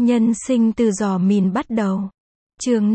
Nhân sinh từ giò mìn bắt đầu. Chương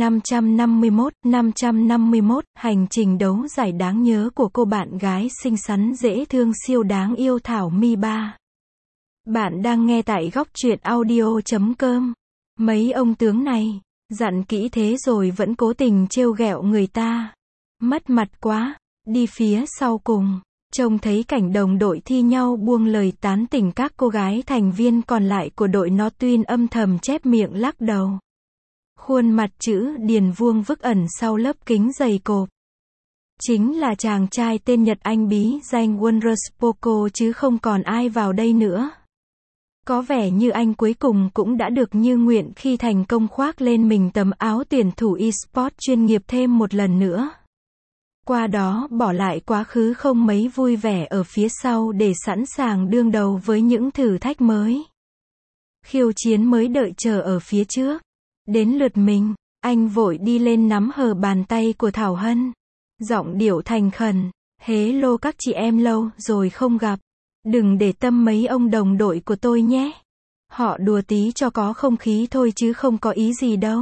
551, hành trình đấu giải đáng nhớ của cô bạn gái xinh xắn dễ thương siêu đáng yêu Thảo My 3. Bạn đang nghe tại góc truyện audio.com. Mấy ông tướng này, dặn kỹ thế rồi vẫn cố tình trêu ghẹo người ta. Mất mặt quá, đi phía sau cùng. Trông thấy cảnh đồng đội thi nhau buông lời tán tỉnh các cô gái thành viên còn lại của đội nó tuyên âm thầm chép miệng lắc đầu. Khuôn mặt chữ điền vuông vức ẩn sau lớp kính dày cộp. Chính là chàng trai tên Nhật Anh bí danh Wondrous Poco chứ không còn ai vào đây nữa. Có vẻ như anh cuối cùng cũng đã được như nguyện khi thành công khoác lên mình tấm áo tuyển thủ eSports chuyên nghiệp thêm một lần nữa. Qua đó bỏ lại quá khứ không mấy vui vẻ ở phía sau để sẵn sàng đương đầu với những thử thách mới. Khiêu chiến mới đợi chờ ở phía trước. Đến lượt mình, anh vội đi lên nắm hờ bàn tay của Thảo Hân. Giọng điệu thành khẩn, hello các chị em lâu rồi không gặp. Đừng để tâm mấy ông đồng đội của tôi nhé. Họ đùa tí cho có không khí thôi chứ không có ý gì đâu.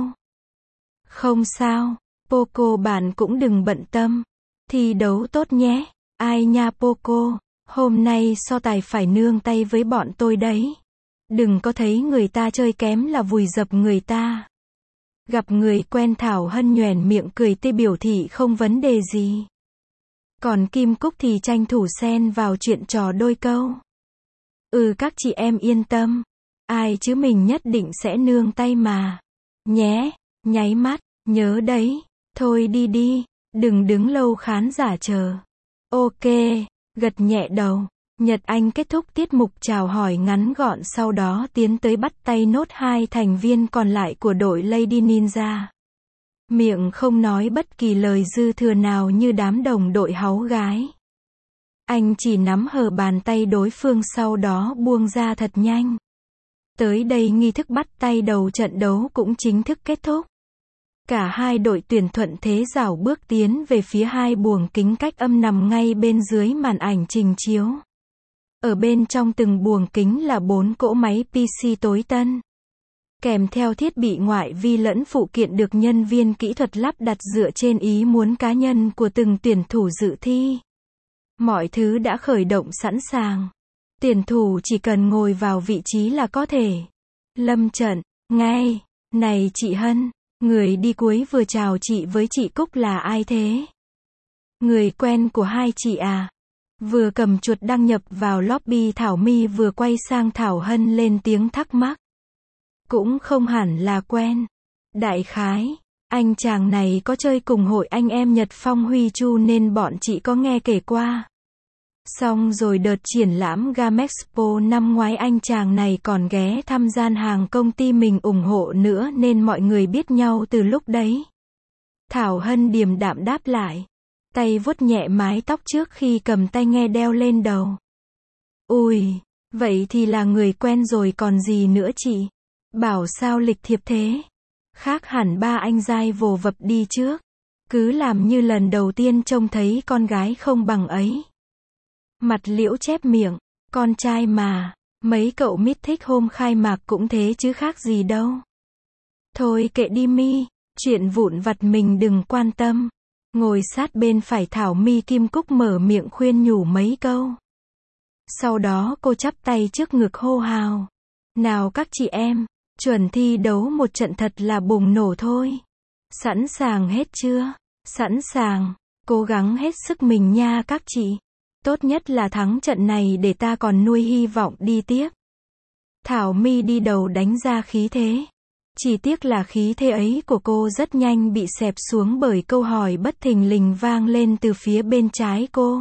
Không sao, Poco bạn cũng đừng bận tâm. Thi đấu tốt nhé. Ai nha Poco, hôm nay so tài phải nương tay với bọn tôi đấy. Đừng có thấy người ta chơi kém là vùi dập người ta. Gặp người quen Thảo Hân nhoẻn miệng cười tê biểu thị không vấn đề gì. Còn Kim Cúc thì tranh thủ xen vào chuyện trò đôi câu. Các chị em yên tâm. Ai chứ mình nhất định sẽ nương tay mà. Nhé, nháy mắt, nhớ đấy. Thôi đi đi, đừng đứng lâu khán giả chờ. Ok, gật nhẹ đầu. Nhật Anh kết thúc tiết mục chào hỏi ngắn gọn sau đó tiến tới bắt tay nốt hai thành viên còn lại của đội Lady Ninja. Miệng không nói bất kỳ lời dư thừa nào như đám đồng đội háu gái. Anh chỉ nắm hờ bàn tay đối phương sau đó buông ra thật nhanh. Tới đây nghi thức bắt tay đầu trận đấu cũng chính thức kết thúc. Cả hai đội tuyển thuận thế rảo bước tiến về phía hai buồng kính cách âm nằm ngay bên dưới màn ảnh trình chiếu. Ở bên trong từng buồng kính là 4 cỗ máy PC tối tân. Kèm theo thiết bị ngoại vi lẫn phụ kiện được nhân viên kỹ thuật lắp đặt dựa trên ý muốn cá nhân của từng tuyển thủ dự thi. Mọi thứ đã khởi động sẵn sàng. Tuyển thủ chỉ cần ngồi vào vị trí là có thể lâm trận ngay. Này chị Hân, người đi cuối vừa chào chị với chị Cúc là ai thế? Người quen của hai chị à? Vừa cầm chuột đăng nhập vào lobby Thảo My vừa quay sang Thảo Hân lên tiếng thắc mắc. Cũng không hẳn là quen. Đại khái, anh chàng này có chơi cùng hội anh em Nhật Phong Huy Chu nên bọn chị có nghe kể qua. Xong rồi đợt triển lãm Gamexpo năm ngoái anh chàng này còn ghé thăm gian hàng công ty mình ủng hộ nữa nên mọi người biết nhau từ lúc đấy. Thảo Hân điềm đạm đáp lại. Tay vuốt nhẹ mái tóc trước khi cầm tai nghe đeo lên đầu. Ui, vậy thì là người quen rồi còn gì nữa chị? Bảo sao lịch thiệp thế? Khác hẳn ba anh giai vồ vập đi trước. Cứ làm như lần đầu tiên trông thấy con gái không bằng ấy. Mặt liễu chép miệng, con trai mà, mấy cậu mít thích hôm khai mạc cũng thế chứ khác gì đâu. Thôi kệ đi My, chuyện vụn vặt mình đừng quan tâm. Ngồi sát bên phải Thảo My Kim Cúc mở miệng khuyên nhủ mấy câu. Sau đó cô chắp tay trước ngực hô hào. Nào các chị em, chuẩn thi đấu một trận thật là bùng nổ thôi. Sẵn sàng hết chưa? Sẵn sàng, cố gắng hết sức mình nha các chị. Tốt nhất là thắng trận này để ta còn nuôi hy vọng đi tiếp. Thảo My đi đầu đánh ra khí thế. Chỉ tiếc là khí thế ấy của cô rất nhanh bị xẹp xuống bởi câu hỏi bất thình lình vang lên từ phía bên trái cô.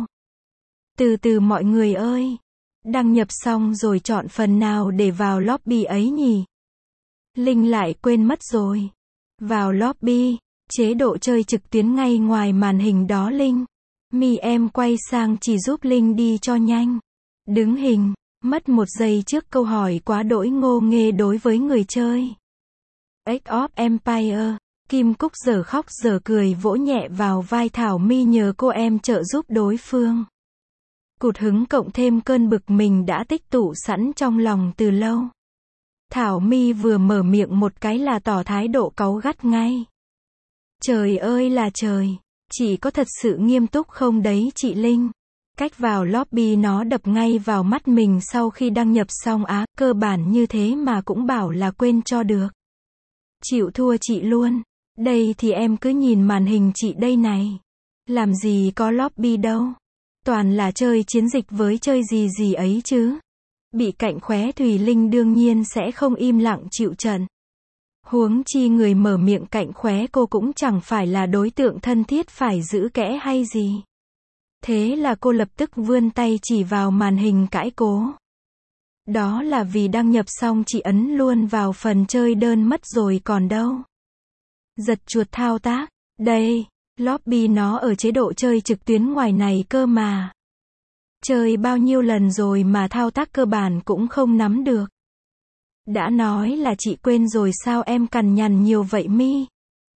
Từ từ mọi người ơi. Đăng nhập xong rồi chọn phần nào để vào lobby ấy nhỉ? Linh lại quên mất rồi. Vào lobby, chế độ chơi trực tuyến ngay ngoài màn hình đó Linh. My em quay sang chỉ giúp Linh đi cho nhanh. Đứng hình, mất một giây trước câu hỏi quá đỗi ngô nghê đối với người chơi. Age of Empire, Kim Cúc giờ khóc giờ cười vỗ nhẹ vào vai Thảo My nhờ cô em trợ giúp đối phương. Cụt hứng cộng thêm cơn bực mình đã tích tụ sẵn trong lòng từ lâu. Thảo My vừa mở miệng một cái là tỏ thái độ cáu gắt ngay. Trời ơi là trời, chị có thật sự nghiêm túc không đấy chị Linh? Cách vào lobby nó đập ngay vào mắt mình sau khi đăng nhập xong á, cơ bản như thế mà cũng bảo là quên cho được. Chịu thua chị luôn. Đây thì em cứ nhìn màn hình chị đây này. Làm gì có lobby đâu. Toàn là chơi chiến dịch với chơi gì gì ấy chứ. Bị cạnh khóe Thùy Linh đương nhiên sẽ không im lặng chịu trận. Huống chi người mở miệng cạnh khóe cô cũng chẳng phải là đối tượng thân thiết phải giữ kẽ hay gì. Thế là cô lập tức vươn tay chỉ vào màn hình cãi cố. Đó là vì đăng nhập xong chị ấn luôn vào phần chơi đơn mất rồi còn đâu. Giật chuột thao tác. Đây, lobby nó ở chế độ chơi trực tuyến ngoài này cơ mà. Chơi bao nhiêu lần rồi mà thao tác cơ bản cũng không nắm được. Đã nói là chị quên rồi sao em cằn nhằn nhiều vậy mi?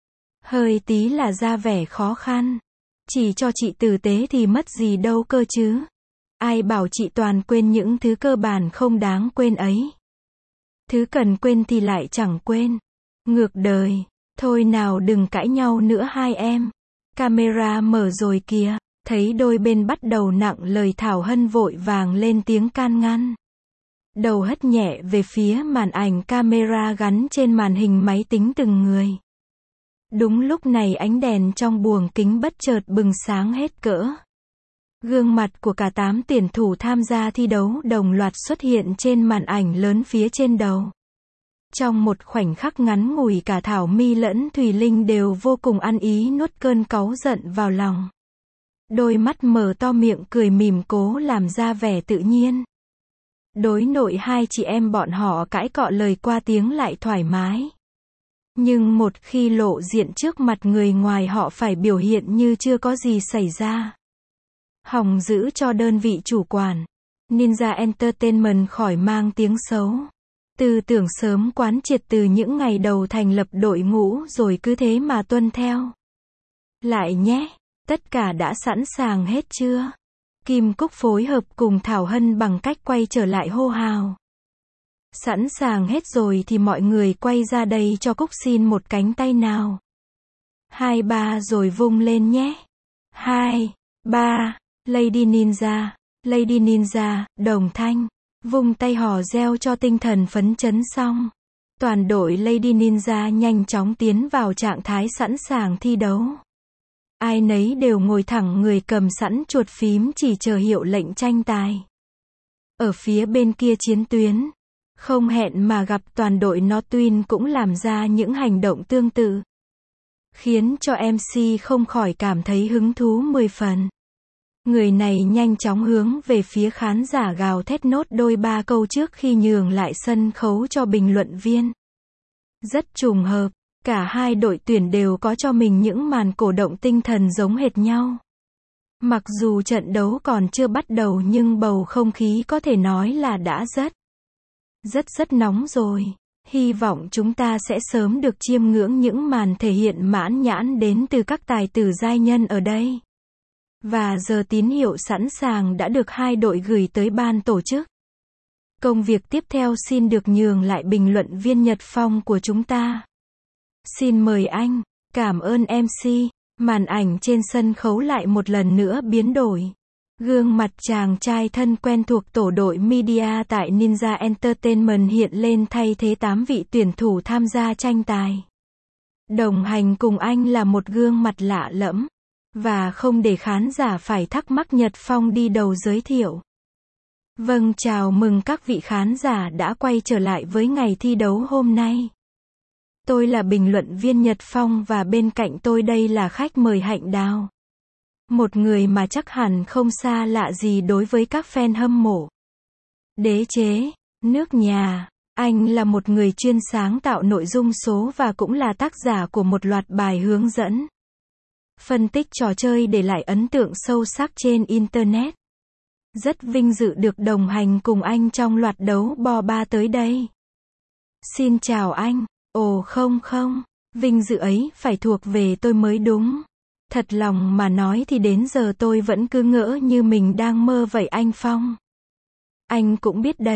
Hơi tí là ra vẻ khó khăn. Chỉ cho chị tử tế thì mất gì đâu cơ chứ. Ai bảo chị toàn quên những thứ cơ bản không đáng quên ấy. Thứ cần quên thì lại chẳng quên. Ngược đời. Thôi nào đừng cãi nhau nữa hai em. Camera mở rồi kìa. Thấy đôi bên bắt đầu nặng lời Thảo Hân vội vàng lên tiếng can ngăn. Đầu hất nhẹ về phía màn ảnh camera gắn trên màn hình máy tính từng người. Đúng lúc này ánh đèn trong buồng kính bất chợt bừng sáng hết cỡ. Gương mặt của cả 8 tuyển thủ tham gia thi đấu đồng loạt xuất hiện trên màn ảnh lớn phía trên đầu. Trong một khoảnh khắc ngắn ngủi cả Thảo My lẫn Thùy Linh đều vô cùng ăn ý nuốt cơn cáu giận vào lòng. Đôi mắt mở to miệng cười mỉm cố làm ra vẻ tự nhiên. Đối nội hai chị em bọn họ cãi cọ lời qua tiếng lại thoải mái. Nhưng một khi lộ diện trước mặt người ngoài họ phải biểu hiện như chưa có gì xảy ra. Hòng giữ cho đơn vị chủ quản, Ninja Entertainment khỏi mang tiếng xấu. Tư tưởng sớm quán triệt từ những ngày đầu thành lập đội ngũ rồi cứ thế mà tuân theo. Lại nhé, tất cả đã sẵn sàng hết chưa? Kim Cúc phối hợp cùng Thảo Hân bằng cách quay trở lại hô hào. Sẵn sàng hết rồi thì mọi người quay ra đây cho Cúc xin một cánh tay nào. 2, 3 rồi vung lên nhé. 2, 3, Lady Ninja, đồng thanh. Vung tay hò reo cho tinh thần phấn chấn xong. Toàn đội Lady Ninja nhanh chóng tiến vào trạng thái sẵn sàng thi đấu. Ai nấy đều ngồi thẳng người cầm sẵn chuột phím chỉ chờ hiệu lệnh tranh tài. Ở phía bên kia chiến tuyến, không hẹn mà gặp toàn đội Notwin cũng làm ra những hành động tương tự. Khiến cho MC không khỏi cảm thấy hứng thú 10 phần. Người này nhanh chóng hướng về phía khán giả gào thét nốt đôi 3 câu trước khi nhường lại sân khấu cho bình luận viên. Rất trùng hợp, cả hai đội tuyển đều có cho mình những màn cổ động tinh thần giống hệt nhau. Mặc dù trận đấu còn chưa bắt đầu nhưng bầu không khí có thể nói là đã rất nóng rồi. Hy vọng chúng ta sẽ sớm được chiêm ngưỡng những màn thể hiện mãn nhãn đến từ các tài tử giai nhân ở đây. Và giờ tín hiệu sẵn sàng đã được hai đội gửi tới ban tổ chức. Công việc tiếp theo xin được nhường lại bình luận viên Nhật Phong của chúng ta. Xin mời anh. Cảm ơn MC. Màn ảnh trên sân khấu lại một lần nữa biến đổi. Gương mặt chàng trai thân quen thuộc tổ đội media tại Ninja Entertainment hiện lên thay thế 8 vị tuyển thủ tham gia tranh tài. Đồng hành cùng anh là một gương mặt lạ lẫm. Và không để khán giả phải thắc mắc Nhật Phong đi đầu giới thiệu. Vâng, chào mừng các vị khán giả đã quay trở lại với ngày thi đấu hôm nay. Tôi là bình luận viên Nhật Phong và bên cạnh tôi đây là khách mời Hạnh Đào. Một người mà chắc hẳn không xa lạ gì đối với các fan hâm mộ. Đế chế, nước nhà. Anh là một người chuyên sáng tạo nội dung số và cũng là tác giả của một loạt bài hướng dẫn. Phân tích trò chơi để lại ấn tượng sâu sắc trên Internet. Rất vinh dự được đồng hành cùng anh trong loạt đấu bò ba tới đây. Xin chào anh. Ồ không, vinh dự ấy phải thuộc về tôi mới đúng. Thật lòng mà nói thì đến giờ tôi vẫn cứ ngỡ như mình đang mơ vậy anh Phong. Anh cũng biết đấy,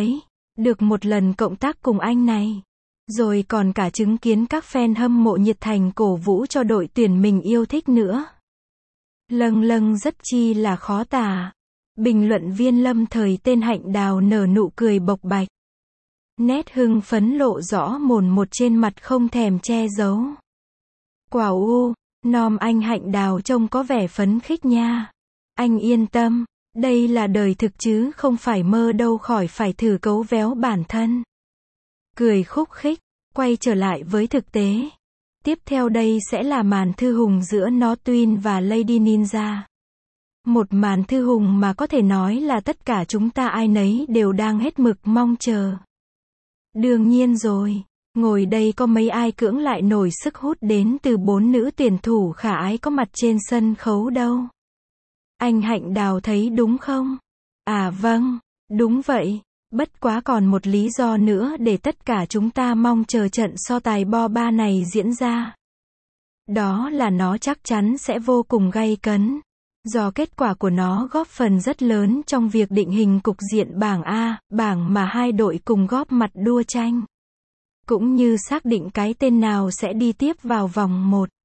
Được một lần cộng tác cùng anh này. Rồi còn cả chứng kiến các fan hâm mộ nhiệt thành cổ vũ cho đội tuyển mình yêu thích nữa. Lâng lâng rất chi là khó tả. Bình luận viên lâm thời tên Hạnh Đào nở nụ cười bộc bạch. Nét hưng phấn lộ rõ mồn một trên mặt không thèm che giấu. Quào u, nom anh Hạnh Đào trông có vẻ phấn khích nha. Anh yên tâm, đây là đời thực chứ không phải mơ đâu, khỏi phải thử cấu véo bản thân. Cười khúc khích, quay trở lại với thực tế. Tiếp theo đây sẽ là màn thư hùng giữa Nortwin và Lady Ninja. Một màn thư hùng mà có thể nói là tất cả chúng ta ai nấy đều đang hết mực mong chờ. Đương nhiên rồi, ngồi đây có mấy ai cưỡng lại nổi sức hút đến từ 4 nữ tuyển thủ khả ái có mặt trên sân khấu đâu. Anh Hạnh Đào thấy đúng không? À vâng, đúng vậy. Bất quá còn một lý do nữa để tất cả chúng ta mong chờ trận so tài bo ba này diễn ra. Đó là nó chắc chắn sẽ vô cùng gay cấn. Do kết quả của nó góp phần rất lớn trong việc định hình cục diện bảng A, bảng mà hai đội cùng góp mặt đua tranh. Cũng như xác định cái tên nào sẽ đi tiếp vào vòng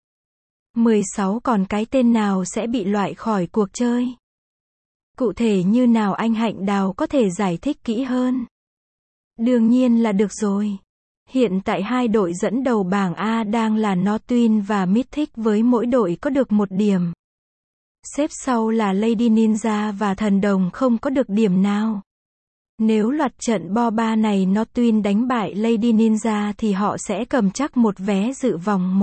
1/16 còn cái tên nào sẽ bị loại khỏi cuộc chơi. Cụ thể như nào anh Hạnh Đào có thể giải thích kỹ hơn? Đương nhiên là được rồi. Hiện tại hai đội dẫn đầu bảng A đang là Nortwin và Mythic với mỗi đội có được 1 điểm. Xếp sau là Lady Ninja và Thần Đồng không có được điểm nào. Nếu loạt trận bo ba này Nortwin đánh bại Lady Ninja thì họ sẽ cầm chắc một vé dự vòng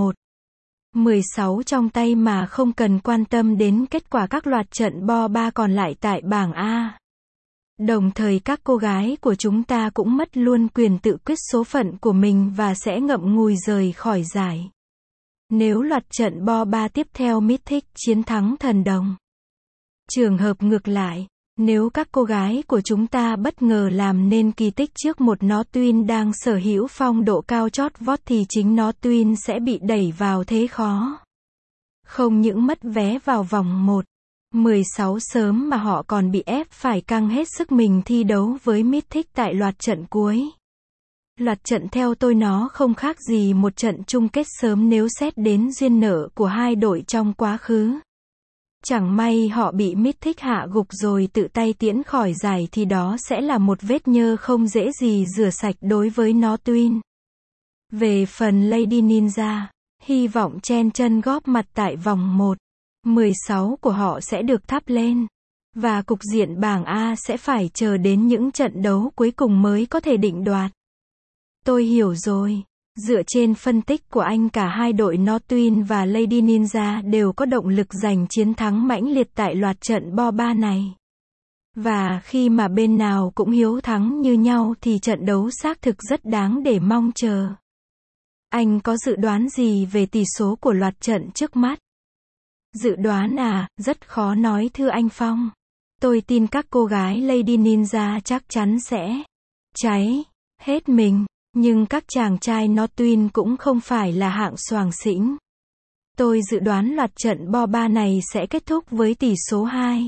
1/16 trong tay mà không cần quan tâm đến kết quả các loạt trận bo ba còn lại tại bảng A. Đồng thời các cô gái của chúng ta cũng mất luôn quyền tự quyết số phận của mình và sẽ ngậm ngùi rời khỏi giải. Nếu loạt trận bo ba tiếp theo Mythic chiến thắng Thần Đồng. Trường hợp ngược lại, nếu các cô gái của chúng ta bất ngờ làm nên kỳ tích trước một Nortwin đang sở hữu phong độ cao chót vót thì chính Nortwin sẽ bị đẩy vào thế khó. Không những mất vé vào vòng 1/16 sớm mà họ còn bị ép phải căng hết sức mình thi đấu với Mythic tại loạt trận cuối. Loạt trận theo tôi nó không khác gì một trận chung kết sớm nếu xét đến duyên nợ của hai đội trong quá khứ. Chẳng may họ bị Mythic hạ gục rồi tự tay tiễn khỏi giải thì đó sẽ là một vết nhơ không dễ gì rửa sạch đối với Nortwin. Về phần Lady Ninja, hy vọng chen chân góp mặt tại vòng 1/16 của họ sẽ được thắp lên. Và cục diện bảng A sẽ phải chờ đến những trận đấu cuối cùng mới có thể định đoạt. Tôi hiểu rồi. Dựa trên phân tích của anh cả hai đội Nortwin và Lady Ninja đều có động lực giành chiến thắng mãnh liệt tại loạt trận bo ba này. Và khi mà bên nào cũng hiếu thắng như nhau thì trận đấu xác thực rất đáng để mong chờ. Anh có dự đoán gì về tỷ số của loạt trận trước mắt? Dự đoán à, rất khó nói thưa anh Phong. Tôi tin các cô gái Lady Ninja chắc chắn sẽ cháy hết mình. Nhưng các chàng trai Nortwin cũng không phải là hạng xoàng xĩnh. Tôi dự đoán loạt trận bo ba này sẽ kết thúc với tỷ số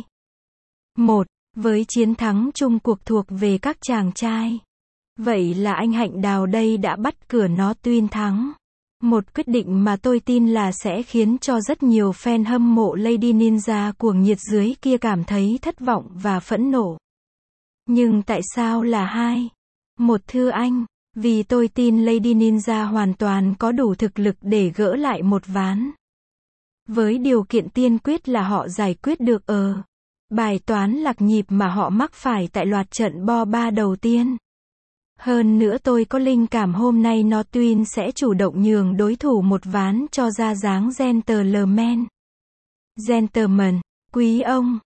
2-1, với chiến thắng chung cuộc thuộc về các chàng trai. Vậy là anh Hạnh Đào đây đã bắt cửa Nortwin thắng. Một quyết định mà tôi tin là sẽ khiến cho rất nhiều fan hâm mộ Lady Ninja cuồng nhiệt dưới kia cảm thấy thất vọng và phẫn nộ. Nhưng tại sao là 2-1 thưa anh? Vì tôi tin Lady Ninja hoàn toàn có đủ thực lực để gỡ lại một ván. Với điều kiện tiên quyết là họ giải quyết được bài toán lạc nhịp mà họ mắc phải tại loạt trận bo ba đầu tiên. Hơn nữa tôi có linh cảm hôm nay Nortwin sẽ chủ động nhường đối thủ một ván cho ra dáng gentleman. Gentleman, quý ông,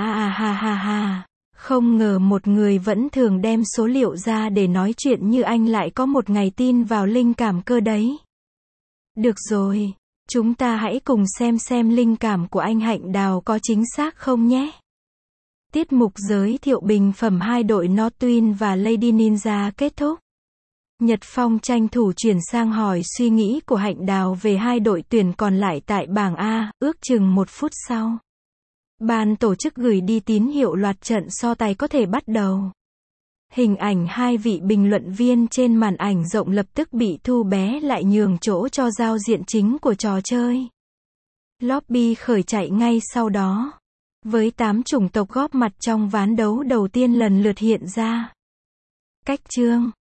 ha. Không ngờ một người vẫn thường đem số liệu ra để nói chuyện như anh lại có một ngày tin vào linh cảm cơ đấy. Được rồi, chúng ta hãy cùng xem linh cảm của anh Hạnh Đào có chính xác không nhé. Tiết mục giới thiệu bình phẩm hai đội Nortwin và Lady Ninja kết thúc. Nhật Phong tranh thủ chuyển sang hỏi suy nghĩ của Hạnh Đào về hai đội tuyển còn lại tại bảng A, ước chừng 1 phút sau. Ban tổ chức gửi đi tín hiệu loạt trận so tài có thể bắt đầu. Hình ảnh hai vị bình luận viên trên màn ảnh rộng lập tức bị thu bé lại nhường chỗ cho giao diện chính của trò chơi. Lobby khởi chạy ngay sau đó. Với 8 chủng tộc góp mặt trong ván đấu đầu tiên lần lượt hiện ra. Cách chương